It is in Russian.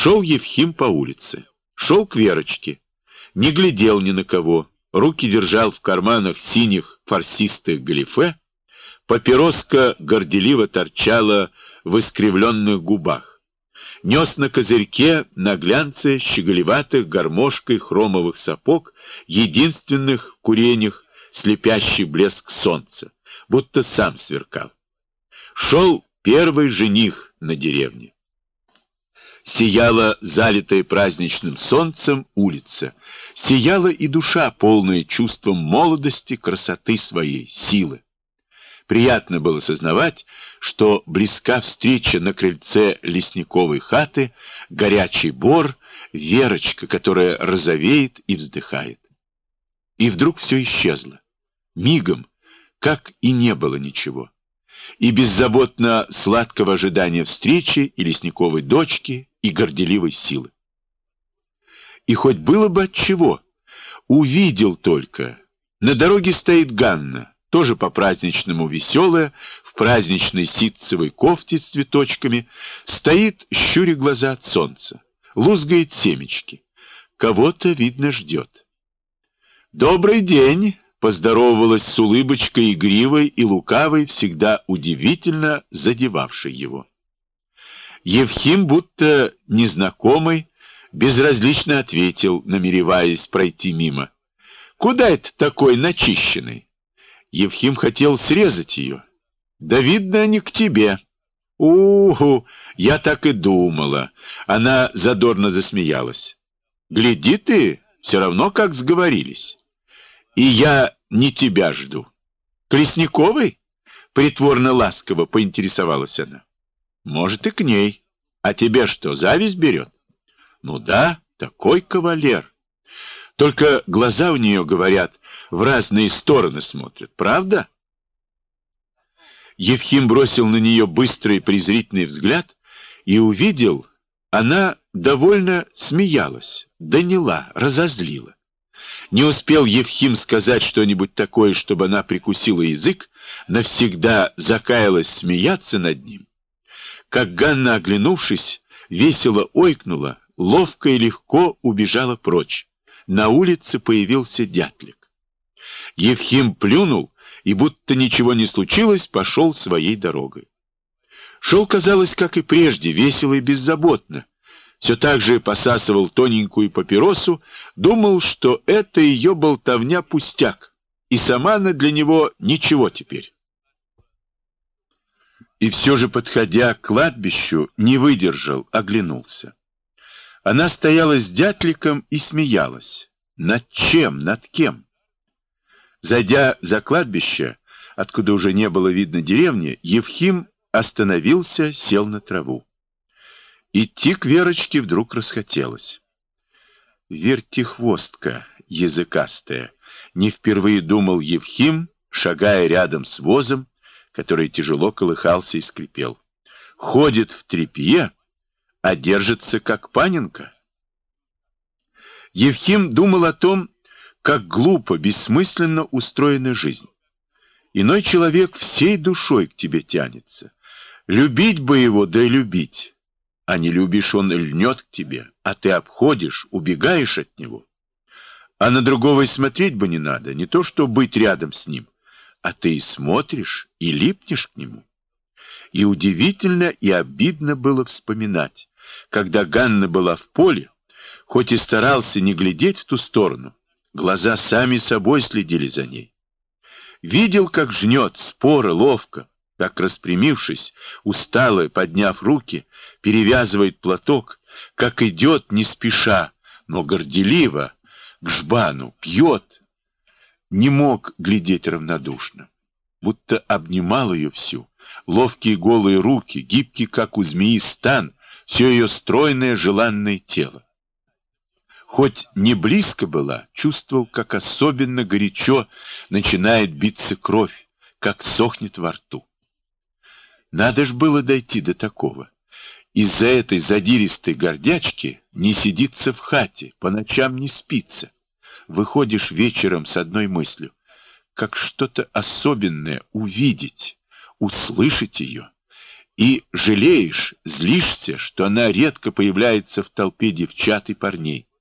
Шел Евхим по улице. Шел к Верочке. Не глядел ни на кого. Руки держал в карманах синих фарсистых галифе. Папироска горделиво торчала в искривленных губах. Нес на козырьке на глянце щеголеватых гармошкой хромовых сапог, единственных в куренях слепящий блеск солнца, будто сам сверкал. Шел первый жених на деревне. Сияла залитая праздничным солнцем улица. Сияла и душа, полная чувством молодости, красоты своей, силы. Приятно было сознавать, что близка встреча на крыльце лесниковой хаты, горячий бор, Верочка, которая розовеет и вздыхает. И вдруг все исчезло. Мигом, как и не было ничего. И беззаботно сладкого ожидания встречи и лесниковой дочки, и горделивой силы. И хоть было бы отчего, увидел только, на дороге стоит Ганна, тоже по-праздничному веселая, в праздничной ситцевой кофте с цветочками, стоит, щуря глаза от солнца, лузгает семечки. Кого-то, видно, ждет. «Добрый день!» — поздоровалась с улыбочкой игривой и лукавой, всегда удивительно задевавшей его. Евхим, будто незнакомый, безразлично ответил, намереваясь пройти мимо. «Куда это такой начищенный?» Евхим хотел срезать ее. «Да видно, не к тебе». «У-у-у, я так и думала». Она задорно засмеялась. «Гляди ты, все равно как сговорились. И я не тебя жду». «К Лесниковой?» — притворно ласково поинтересовалась она. «Может, и к ней. А тебе что, зависть берет?» «Ну да, такой кавалер. Только глаза у нее, говорят, в разные стороны смотрят. Правда?» Евхим бросил на нее быстрый презрительный взгляд и увидел, она довольно смеялась, доняла, разозлила. Не успел Евхим сказать что-нибудь такое, чтобы она прикусила язык, навсегда закаялась смеяться над ним, как Ганна, оглянувшись, весело ойкнула, ловко и легко убежала прочь. На улице появился Дятлик. Евхим плюнул и, будто ничего не случилось, пошел своей дорогой. Шел, казалось, как и прежде, весело и беззаботно. Все так же посасывал тоненькую папиросу, думал, что это ее болтовня пустяк, и сама она для него ничего теперь. И все же, подходя к кладбищу, не выдержал, оглянулся. Она стояла с Дятликом и смеялась. Над чем, над кем? Зайдя за кладбище, откуда уже не было видно деревни, Евхим остановился, сел на траву. Идти к Верочке вдруг расхотелось. Вертихвостка языкастая, не впервые думал Евхим, шагая рядом с возом, который тяжело колыхался и скрипел. Ходит в тряпье, а держится как паненка. Евхим думал о том, как глупо, бессмысленно устроена жизнь. Иной человек всей душой к тебе тянется. Любить бы его, да и любить. А не любишь, он льнет к тебе, а ты обходишь, убегаешь от него. А на другого и смотреть бы не надо, не то что быть рядом с ним, а ты и смотришь, и липнешь к нему. И удивительно, и обидно было вспоминать, когда Ганна была в поле, хоть и старался не глядеть в ту сторону, глаза сами собой следили за ней. Видел, как жнет, споро, ловко, как, распрямившись, устало, подняв руки, перевязывает платок, как идет не спеша, но горделиво, к жбану, пьет. Не мог глядеть равнодушно, будто обнимал ее всю, ловкие голые руки, гибкий, как у змеи, стан, все ее стройное желанное тело. Хоть не близко была, чувствовал, как особенно горячо начинает биться кровь, как сохнет во рту. Надо ж было дойти до такого. Из-за этой задиристой гордячки не сидится в хате, по ночам не спится. Выходишь вечером с одной мыслью, как что-то особенное увидеть, услышать ее, и жалеешь, злишься, что она редко появляется в толпе девчат и парней.